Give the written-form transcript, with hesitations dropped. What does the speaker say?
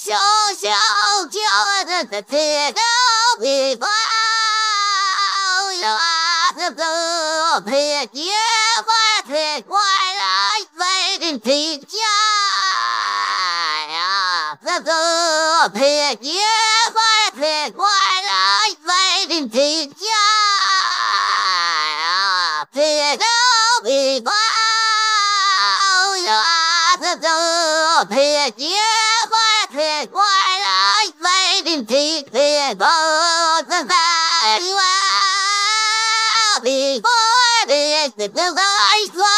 小小叫的铁道北方呀，这个配结发配过来为人评价呀，这个配结发配过来为人评价呀，铁道北方呀，这个配结发配过来为人评价这在。Before this, the